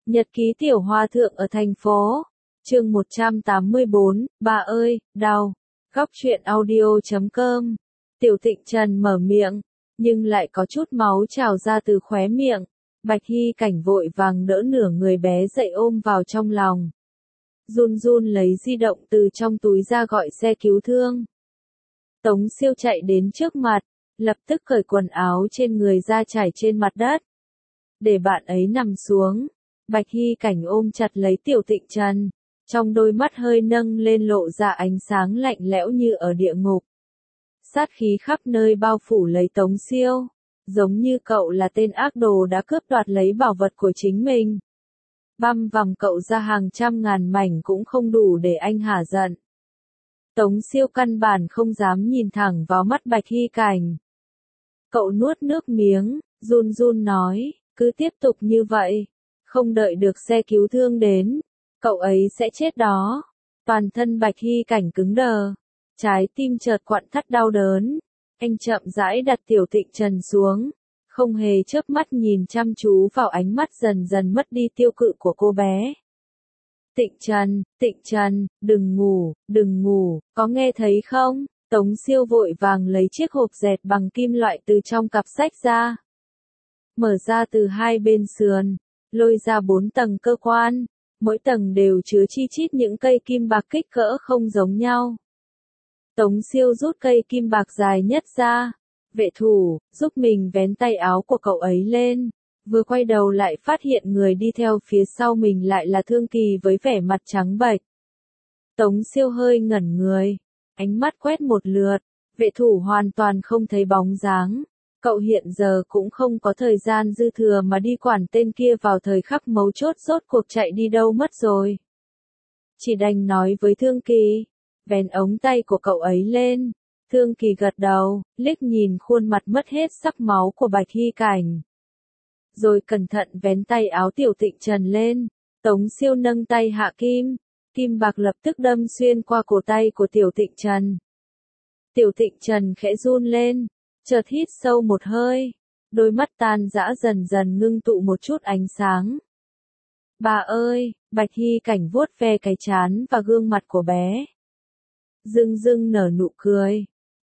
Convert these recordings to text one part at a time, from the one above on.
Nhật ký tiểu hòa thượng ở thành phố. Chương 184, bà ơi, đau. Góc truyện audio.com. Tiểu Tịnh Trần mở miệng, nhưng lại có chút máu trào ra từ khóe miệng. Bạch Hy Cảnh vội vàng đỡ nửa người bé dậy ôm vào trong lòng. Run run lấy di động từ trong túi ra gọi xe cứu thương. Tống Siêu chạy đến trước mặt, lập tức cởi quần áo trên người ra trải trên mặt đất. Để bạn ấy nằm xuống. Bạch Hy Cảnh ôm chặt lấy Tiểu Tịnh Trần, trong đôi mắt hơi nâng lên lộ ra ánh sáng lạnh lẽo như ở địa ngục. Sát khí khắp nơi bao phủ lấy Tống Siêu, giống như cậu là tên ác đồ đã cướp đoạt lấy bảo vật của chính mình. Băm vằm cậu ra hàng trăm ngàn mảnh cũng không đủ để anh hả giận. Tống Siêu căn bản không dám nhìn thẳng vào mắt Bạch Hy Cảnh. Cậu nuốt nước miếng, run run nói, cứ tiếp tục như vậy, không đợi được xe cứu thương đến, cậu ấy sẽ chết đó. Toàn thân Bạch Hy Cảnh cứng đờ, trái tim chợt quặn thắt đau đớn. Anh chậm rãi đặt Tiểu Tịnh Trần xuống, không hề chớp mắt nhìn chăm chú vào ánh mắt dần dần mất đi tiêu cự của cô bé. Tịnh Trần, đừng ngủ, có nghe thấy không? Tống Siêu vội vàng lấy chiếc hộp dẹt bằng kim loại từ trong cặp sách ra. Mở ra từ hai bên sườn, lôi ra 4 tầng cơ quan, mỗi tầng đều chứa chi chít những cây kim bạc kích cỡ không giống nhau. Tống Siêu rút cây kim bạc dài nhất ra. Vệ thủ, giúp mình vén tay áo của cậu ấy lên. Vừa quay đầu lại phát hiện người đi theo phía sau mình lại là Thương Kỳ với vẻ mặt trắng bệch. Tống Siêu hơi ngẩn người, ánh mắt quét một lượt, vệ thủ hoàn toàn không thấy bóng dáng. Cậu hiện giờ cũng không có thời gian dư thừa mà đi quản tên kia vào thời khắc mấu chốt rốt cuộc chạy đi đâu mất rồi. Chỉ đành nói với Thương Kỳ, vén ống tay của cậu ấy lên. Thương Kỳ gật đầu, liếc nhìn khuôn mặt mất hết sắc máu của Bạch Hy Cảnh. Rồi cẩn thận vén tay áo Tiểu Tịnh Trần lên. Tống Siêu nâng tay hạ kim, kim bạc lập tức đâm xuyên qua cổ tay của Tiểu Tịnh Trần. Tiểu Tịnh Trần khẽ run lên, chợt hít sâu một hơi, đôi mắt tan rã dần dần ngưng tụ một chút ánh sáng. Bà ơi, Bạch Hy Cảnh vuốt ve cái trán và gương mặt của bé. Dưng nở nụ cười.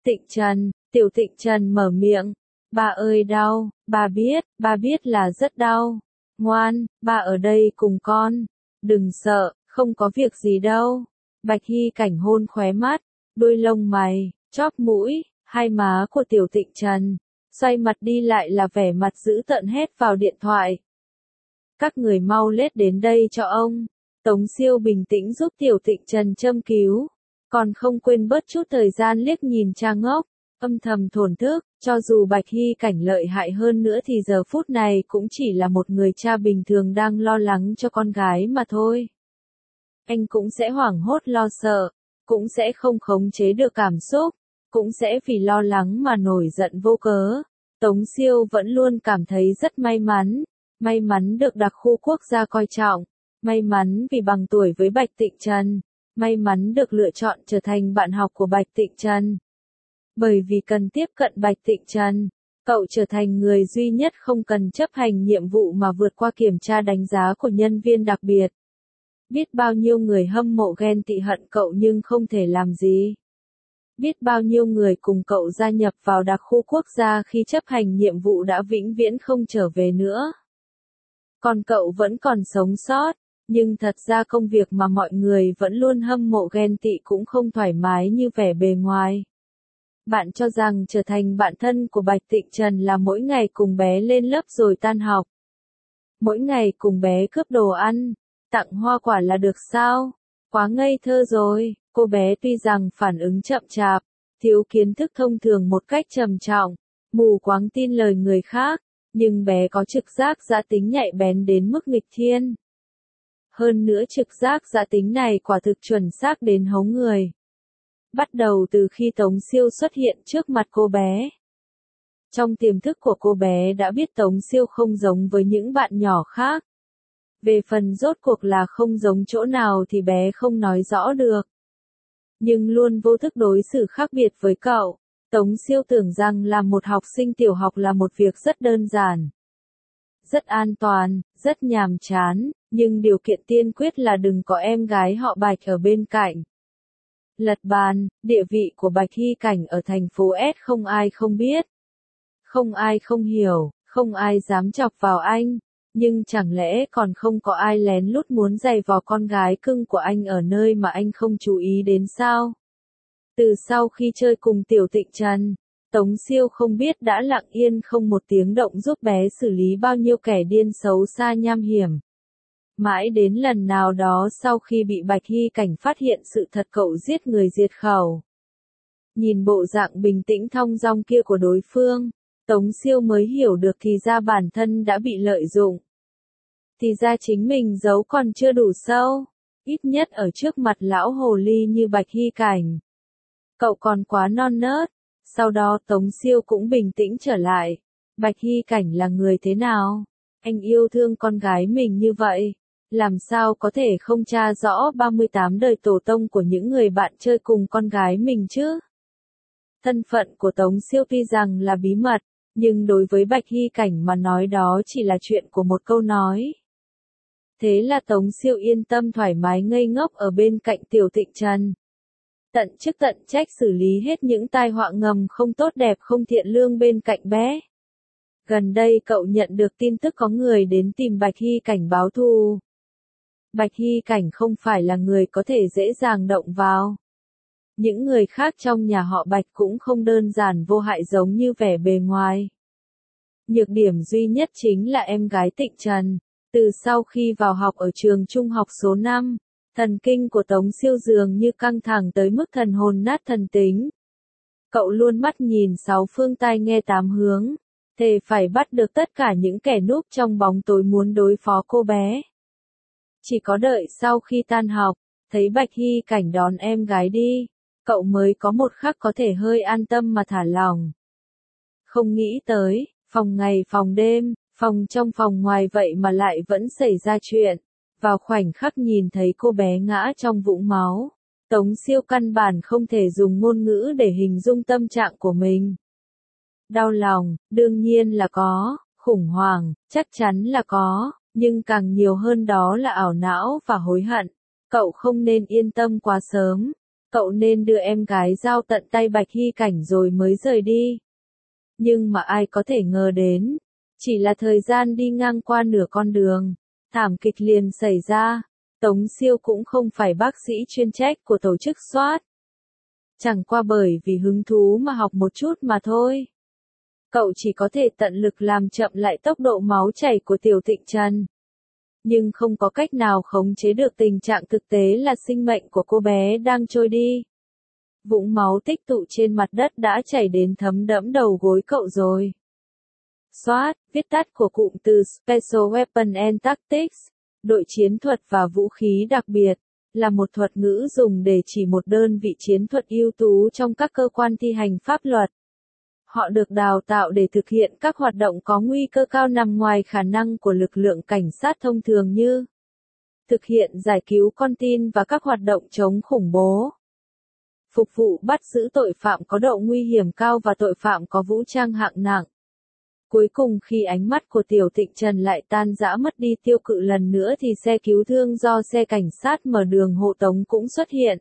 Tiểu Tịnh Trần mở miệng. Bà ơi đau, bà biết là rất đau. Ngoan, bà ở đây cùng con. Đừng sợ, không có việc gì đâu. Bạch Hy Cảnh hôn khóe mắt, đôi lông mày, chóp mũi, hai má của Tiểu Tịnh Trần. Xoay mặt đi lại là vẻ mặt dữ tợn hét vào điện thoại. Các người mau lết đến đây cho ông. Tống Siêu bình tĩnh giúp Tiểu Tịnh Trần châm cứu. Còn không quên bớt chút thời gian liếc nhìn cha ngốc, âm thầm thổn thức, cho dù Bạch Hy Cảnh lợi hại hơn nữa thì giờ phút này cũng chỉ là một người cha bình thường đang lo lắng cho con gái mà thôi. Anh cũng sẽ hoảng hốt lo sợ, cũng sẽ không khống chế được cảm xúc, cũng sẽ vì lo lắng mà nổi giận vô cớ. Tống Siêu vẫn luôn cảm thấy rất may mắn được đặc khu quốc gia coi trọng, may mắn vì bằng tuổi với Bạch Tịnh Trần. May mắn được lựa chọn trở thành bạn học của Bạch Tịnh Trần. Bởi vì cần tiếp cận Bạch Tịnh Trần, cậu trở thành người duy nhất không cần chấp hành nhiệm vụ mà vượt qua kiểm tra đánh giá của nhân viên đặc biệt. Biết bao nhiêu người hâm mộ ghen tị hận cậu nhưng không thể làm gì. Biết bao nhiêu người cùng cậu gia nhập vào đặc khu quốc gia khi chấp hành nhiệm vụ đã vĩnh viễn không trở về nữa. Còn cậu vẫn còn sống sót. Nhưng thật ra công việc mà mọi người vẫn luôn hâm mộ ghen tị cũng không thoải mái như vẻ bề ngoài. Bạn cho rằng trở thành bạn thân của Bạch Tịnh Trần là mỗi ngày cùng bé lên lớp rồi tan học. Mỗi ngày cùng bé cướp đồ ăn, tặng hoa quả là được sao? Quá ngây thơ rồi, cô bé tuy rằng phản ứng chậm chạp, thiếu kiến thức thông thường một cách trầm trọng, mù quáng tin lời người khác, nhưng bé có trực giác dã tính nhạy bén đến mức nghịch thiên. Hơn nữa trực giác dã tính này quả thực chuẩn xác đến hấu người. Bắt đầu từ khi Tống Siêu xuất hiện trước mặt cô bé. Trong tiềm thức của cô bé đã biết Tống Siêu không giống với những bạn nhỏ khác. Về phần rốt cuộc là không giống chỗ nào thì bé không nói rõ được. Nhưng luôn vô thức đối xử khác biệt với cậu. Tống Siêu tưởng rằng làm một học sinh tiểu học là một việc rất đơn giản. rất an toàn, rất nhàm chán, nhưng điều kiện tiên quyết là đừng có em gái họ Bạch ở bên cạnh. Lật bàn, địa vị của Bạch Hy Cảnh ở thành phố S không ai không biết. Không ai không hiểu, không ai dám chọc vào anh. Nhưng chẳng lẽ còn không có ai lén lút muốn giày vò con gái cưng của anh ở nơi mà anh không chú ý đến sao? Từ sau khi chơi cùng Tiểu Tịnh Trần, Tống Siêu không biết đã lặng yên không một tiếng động giúp bé xử lý bao nhiêu kẻ điên xấu xa nham hiểm. Mãi đến lần nào đó sau khi bị Bạch Hy Cảnh phát hiện sự thật cậu giết người diệt khẩu. Nhìn bộ dạng bình tĩnh thong dong kia của đối phương, Tống Siêu mới hiểu được thì ra bản thân đã bị lợi dụng. Thì ra chính mình giấu còn chưa đủ sâu, ít nhất ở trước mặt lão hồ ly như Bạch Hy Cảnh. Cậu còn quá non nớt, sau đó Tống Siêu cũng bình tĩnh trở lại. Bạch Hy Cảnh là người thế nào? Anh yêu thương con gái mình như vậy, làm sao có thể không tra rõ 38 đời tổ tông của những người bạn chơi cùng con gái mình chứ? Thân phận của Tống Siêu tuy rằng là bí mật, nhưng đối với Bạch Hy Cảnh mà nói đó chỉ là chuyện của một câu nói. Thế là Tống Siêu yên tâm thoải mái ngây ngốc ở bên cạnh Tiểu Tịnh Trần. Tận chức tận trách xử lý hết những tai họa ngầm không tốt đẹp không thiện lương bên cạnh bé. Gần đây cậu nhận được tin tức có người đến tìm Bạch Hy Cảnh báo thù. Bạch Hy Cảnh không phải là người có thể dễ dàng động vào. Những người khác trong nhà họ Bạch cũng không đơn giản vô hại giống như vẻ bề ngoài. Nhược điểm duy nhất chính là em gái Tịnh Trần. Từ sau khi vào học ở trường trung học số 5, thần kinh của Tống Siêu dường như căng thẳng tới mức thần hồn nát thần tính. Cậu luôn mắt nhìn sáu phương tai nghe tám hướng, thề phải bắt được tất cả những kẻ núp trong bóng tối muốn đối phó cô bé. Chỉ có đợi sau khi tan học, thấy Bạch Hy Cảnh đón em gái đi, cậu mới có một khắc có thể hơi an tâm mà thả lỏng. Không nghĩ tới, phòng ngày phòng đêm, phòng trong phòng ngoài vậy mà lại vẫn xảy ra chuyện. Vào khoảnh khắc nhìn thấy cô bé ngã trong vũng máu, Tống Siêu căn bản không thể dùng ngôn ngữ để hình dung tâm trạng của mình. Đau lòng, đương nhiên là có, khủng hoảng, chắc chắn là có, nhưng càng nhiều hơn đó là ảo não và hối hận. Cậu không nên yên tâm quá sớm, cậu nên đưa em gái giao tận tay Bạch Hy Cảnh rồi mới rời đi. Nhưng mà ai có thể ngờ đến, chỉ là thời gian đi ngang qua nửa con đường, thảm kịch liền xảy ra. Tống Siêu cũng không phải bác sĩ chuyên trách của tổ chức SWAT. Chẳng qua bởi vì hứng thú mà học một chút mà thôi. Cậu chỉ có thể tận lực làm chậm lại tốc độ máu chảy của Tiểu Tịnh Trần. Nhưng không có cách nào khống chế được tình trạng thực tế là sinh mệnh của cô bé đang trôi đi. Vũng máu tích tụ trên mặt đất đã chảy đến thấm đẫm đầu gối cậu rồi. SWAT, viết tắt của cụm từ Special Weapon and Tactics, đội chiến thuật và vũ khí đặc biệt, là một thuật ngữ dùng để chỉ một đơn vị chiến thuật ưu tú trong các cơ quan thi hành pháp luật. Họ được đào tạo để thực hiện các hoạt động có nguy cơ cao nằm ngoài khả năng của lực lượng cảnh sát thông thường như thực hiện giải cứu con tin và các hoạt động chống khủng bố, phục vụ bắt giữ tội phạm có độ nguy hiểm cao và tội phạm có vũ trang hạng nặng. Cuối cùng khi ánh mắt của Tiểu Tịnh Trần lại tan rã mất đi tiêu cự lần nữa thì xe cứu thương do xe cảnh sát mở đường hộ tống cũng xuất hiện.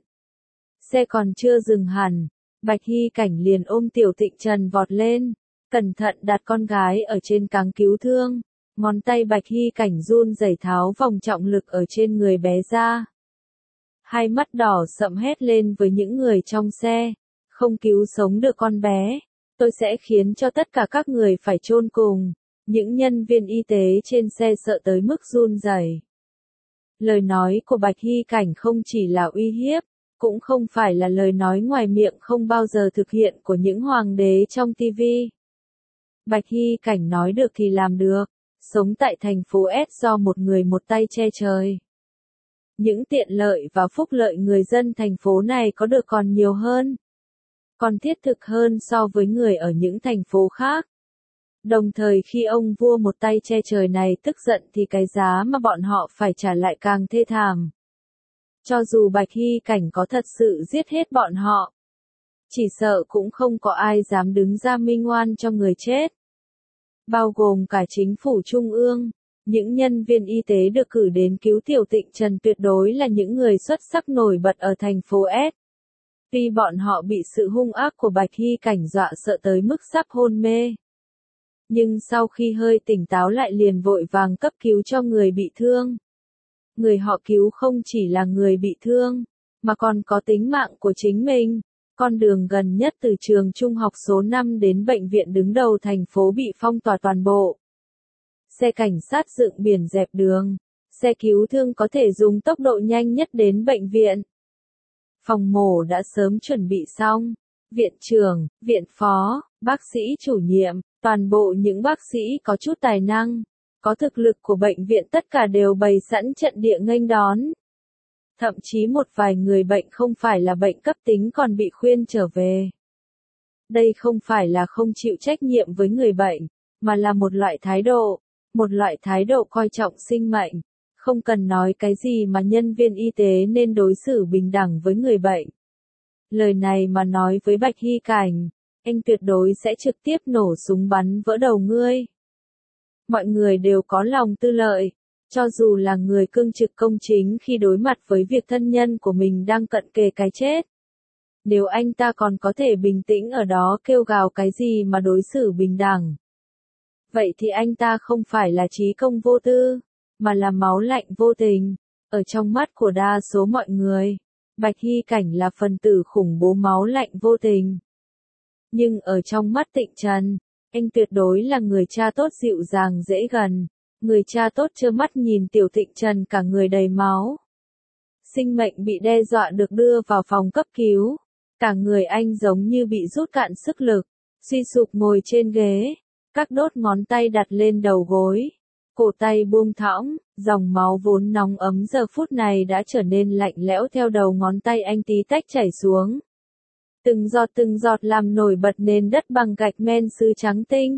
Xe còn chưa dừng hẳn, Bạch Hy Cảnh liền ôm Tiểu Tịnh Trần vọt lên, cẩn thận đặt con gái ở trên cáng cứu thương, ngón tay Bạch Hy Cảnh run rẩy tháo vòng trọng lực ở trên người bé ra. Hai mắt đỏ sậm hét lên với những người trong xe, không cứu sống được con bé, tôi sẽ khiến cho tất cả các người phải chôn cùng. Những nhân viên y tế trên xe sợ tới mức run rẩy. Lời nói của Bạch Hy Cảnh không chỉ là uy hiếp, cũng không phải là lời nói ngoài miệng không bao giờ thực hiện của những hoàng đế trong TV. Bạch Hy Cảnh nói được thì làm được, sống tại thành phố S do một người một tay che trời. Những tiện lợi và phúc lợi người dân thành phố này có được còn nhiều hơn, còn thiết thực hơn so với người ở những thành phố khác. Đồng thời khi ông vua một tay che trời này tức giận thì cái giá mà bọn họ phải trả lại càng thê thảm. Cho dù Bạch Hy Cảnh có thật sự giết hết bọn họ, chỉ sợ cũng không có ai dám đứng ra minh oan cho người chết. bao gồm cả chính phủ trung ương. Những nhân viên y tế được cử đến cứu Tiểu Tịnh Trần tuyệt đối là những người xuất sắc nổi bật ở thành phố S. Tuy bọn họ bị sự hung ác của Bạch Hy Cảnh dọa sợ tới mức sắp hôn mê. Nhưng sau khi hơi tỉnh táo lại liền vội vàng cấp cứu cho người bị thương. Người họ cứu không chỉ là người bị thương, mà còn có tính mạng của chính mình. Con đường gần nhất từ trường trung học số 5 đến bệnh viện đứng đầu thành phố bị phong tỏa toàn bộ. Xe cảnh sát dựng biển dẹp đường, xe cứu thương có thể dùng tốc độ nhanh nhất đến bệnh viện. Phòng mổ đã sớm chuẩn bị xong. Viện trưởng, viện phó, bác sĩ chủ nhiệm, toàn bộ những bác sĩ có chút tài năng, có thực lực của bệnh viện tất cả đều bày sẵn trận địa nghênh đón. Thậm chí một vài người bệnh không phải là bệnh cấp tính còn bị khuyên trở về. Đây không phải là không chịu trách nhiệm với người bệnh, mà là một loại thái độ coi trọng sinh mệnh. Không cần nói cái gì mà nhân viên y tế nên đối xử bình đẳng với người bệnh. Lời này mà nói với Bạch Hy Cảnh, anh tuyệt đối sẽ trực tiếp nổ súng bắn vỡ đầu ngươi. Mọi người đều có lòng tư lợi, cho dù là người cương trực công chính khi đối mặt với việc thân nhân của mình đang cận kề cái chết. Nếu anh ta còn có thể bình tĩnh ở đó kêu gào cái gì mà đối xử bình đẳng. Vậy thì anh ta không phải là trí công vô tư, mà là máu lạnh vô tình. Ở trong mắt của đa số mọi người, Bạch Hy Cảnh là phần tử khủng bố máu lạnh vô tình. Nhưng ở trong mắt Tịnh Trần, anh tuyệt đối là người cha tốt dịu dàng dễ gần, người cha tốt trơ mắt nhìn Tiểu Tịnh Trần cả người đầy máu. Sinh mệnh bị đe dọa được đưa vào phòng cấp cứu, cả người anh giống như bị rút cạn sức lực, suy sụp ngồi trên ghế, các đốt ngón tay đặt lên đầu gối, cổ tay buông thõng, dòng máu vốn nóng ấm giờ phút này đã trở nên lạnh lẽo theo đầu ngón tay anh tí tách chảy xuống. Từng giọt làm nổi bật nền đất bằng gạch men sứ trắng tinh.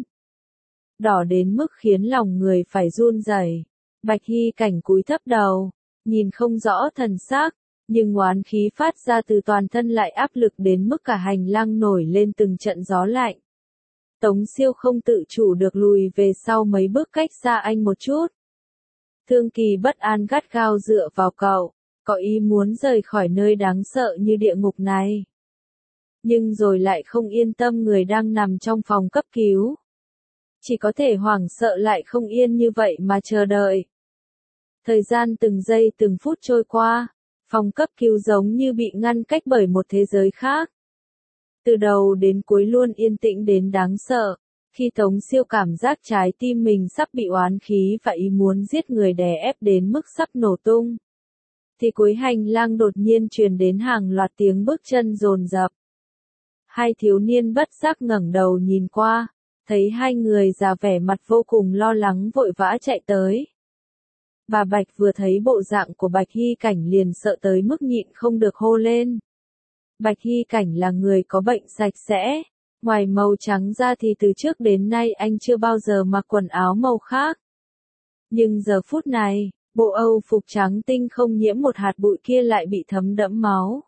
Đỏ đến mức khiến lòng người phải run rẩy. Bạch Hy Cảnh cúi thấp đầu, nhìn không rõ thần xác, nhưng oán khí phát ra từ toàn thân lại áp lực đến mức cả hành lang nổi lên từng trận gió lạnh. Tống Siêu không tự chủ được lùi về sau mấy bước cách xa anh một chút. Thương Kỳ bất an gắt gao dựa vào cậu, có ý muốn rời khỏi nơi đáng sợ như địa ngục này. Nhưng rồi lại không yên tâm người đang nằm trong phòng cấp cứu. Chỉ có thể hoảng sợ lại không yên như vậy mà chờ đợi. Thời gian từng giây từng phút trôi qua, phòng cấp cứu giống như bị ngăn cách bởi một thế giới khác. Từ đầu đến cuối luôn yên tĩnh đến đáng sợ, khi Tống Siêu cảm giác trái tim mình sắp bị oán khí và ý muốn giết người đè ép đến mức sắp nổ tung. Thì cuối hành lang đột nhiên truyền đến hàng loạt tiếng bước chân dồn dập. Hai thiếu niên bất giác ngẩng đầu nhìn qua, thấy hai người già vẻ mặt vô cùng lo lắng vội vã chạy tới. Bà Bạch vừa thấy bộ dạng của Bạch Hy Cảnh liền sợ tới mức nhịn không được hô lên. Bạch Hy Cảnh là người có bệnh sạch sẽ, ngoài màu trắng ra thì từ trước đến nay anh chưa bao giờ mặc quần áo màu khác. Nhưng giờ phút này, bộ Âu phục trắng tinh không nhiễm một hạt bụi kia lại bị thấm đẫm máu.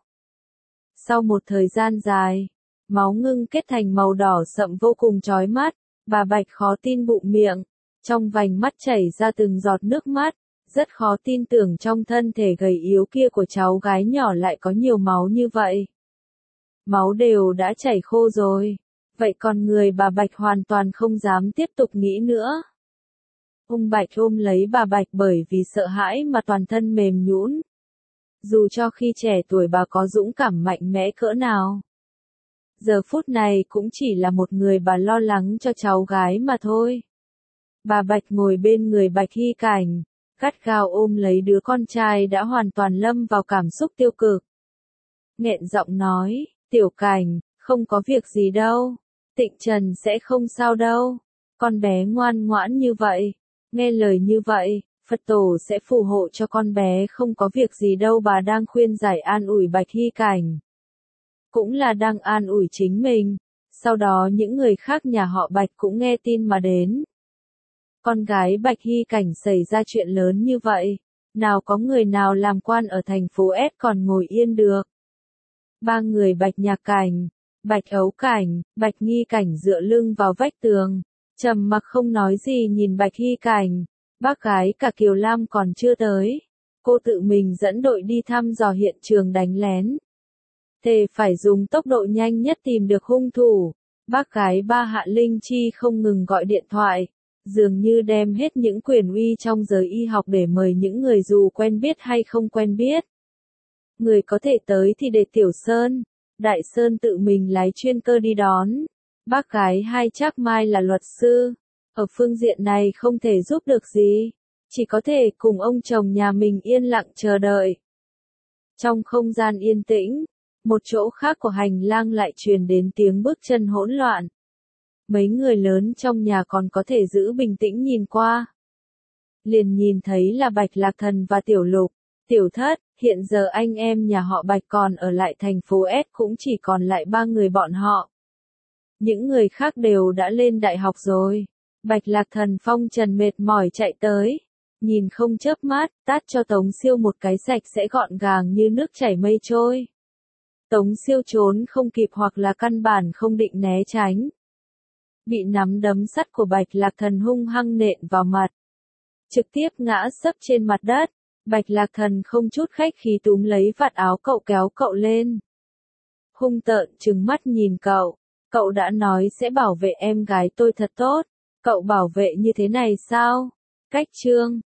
Sau một thời gian dài, máu ngưng kết thành màu đỏ sậm vô cùng chói mắt, bà Bạch khó tin bụng miệng, trong vành mắt chảy ra từng giọt nước mắt, rất khó tin tưởng trong thân thể gầy yếu kia của cháu gái nhỏ lại có nhiều máu như vậy. Máu đều đã chảy khô rồi, vậy còn người bà Bạch hoàn toàn không dám tiếp tục nghĩ nữa. Ông Bạch ôm lấy bà Bạch bởi vì sợ hãi mà toàn thân mềm nhũn. Dù cho khi trẻ tuổi bà có dũng cảm mạnh mẽ cỡ nào, giờ phút này cũng chỉ là một người bà lo lắng cho cháu gái mà thôi. Bà Bạch ngồi bên người Bạch Hy Cảnh, gắt gao ôm lấy đứa con trai đã hoàn toàn lâm vào cảm xúc tiêu cực. Nghẹn giọng nói, Tiểu Cảnh, không có việc gì đâu, Tịnh Trần sẽ không sao đâu, con bé ngoan ngoãn như vậy, nghe lời như vậy, Phật tổ sẽ phù hộ cho con bé không có việc gì đâu. Bà đang khuyên giải an ủi Bạch Hy Cảnh. Cũng là đang an ủi chính mình, sau đó những người khác nhà họ Bạch cũng nghe tin mà đến. Con gái Bạch Hy Cảnh xảy ra chuyện lớn như vậy, nào có người nào làm quan ở thành phố S còn ngồi yên được. Ba người Bạch Nhạc Cảnh, Bạch Ấu Cảnh, Bạch Nghi Cảnh dựa lưng vào vách tường, Trầm mặc không nói gì nhìn Bạch Hy Cảnh, bác gái cả Kiều Lam còn chưa tới. Cô tự mình dẫn đội đi thăm dò hiện trường đánh lén. Thề phải dùng tốc độ nhanh nhất tìm được hung thủ. Bác gái ba Hạ Linh Chi không ngừng gọi điện thoại, dường như đem hết những quyền uy trong giới y học để mời những người dù quen biết hay không quen biết. Người có thể tới thì để Tiểu Sơn, Đại Sơn tự mình lái chuyên cơ đi đón. Bác gái hai Trác Mai là luật sư, ở phương diện này không thể giúp được gì, chỉ có thể cùng ông chồng nhà mình yên lặng chờ đợi. Trong không gian yên tĩnh, một chỗ khác của hành lang lại truyền đến tiếng bước chân hỗn loạn. Mấy người lớn trong nhà còn có thể giữ bình tĩnh nhìn qua. Liền nhìn thấy là Bạch Lạc Thần và Tiểu Lục, Tiểu Thất, hiện giờ anh em nhà họ Bạch còn ở lại thành phố S cũng chỉ còn lại 3 người bọn họ. Những người khác đều đã lên đại học rồi. Bạch Lạc Thần phong trần mệt mỏi chạy tới, nhìn không chớp mắt, tát cho Tống Siêu một cái sạch sẽ gọn gàng như nước chảy mây trôi. Tống Siêu trốn không kịp hoặc là căn bản không định né tránh. Bị nắm đấm sắt của Bạch Lạc Thần hung hăng nện vào mặt. Trực tiếp ngã sấp trên mặt đất. Bạch Lạc Thần không chút khách khí túm lấy vạt áo cậu kéo cậu lên. Hung tợn trừng mắt nhìn cậu. Cậu đã nói sẽ bảo vệ em gái tôi thật tốt. Cậu bảo vệ như thế này sao? Cách chương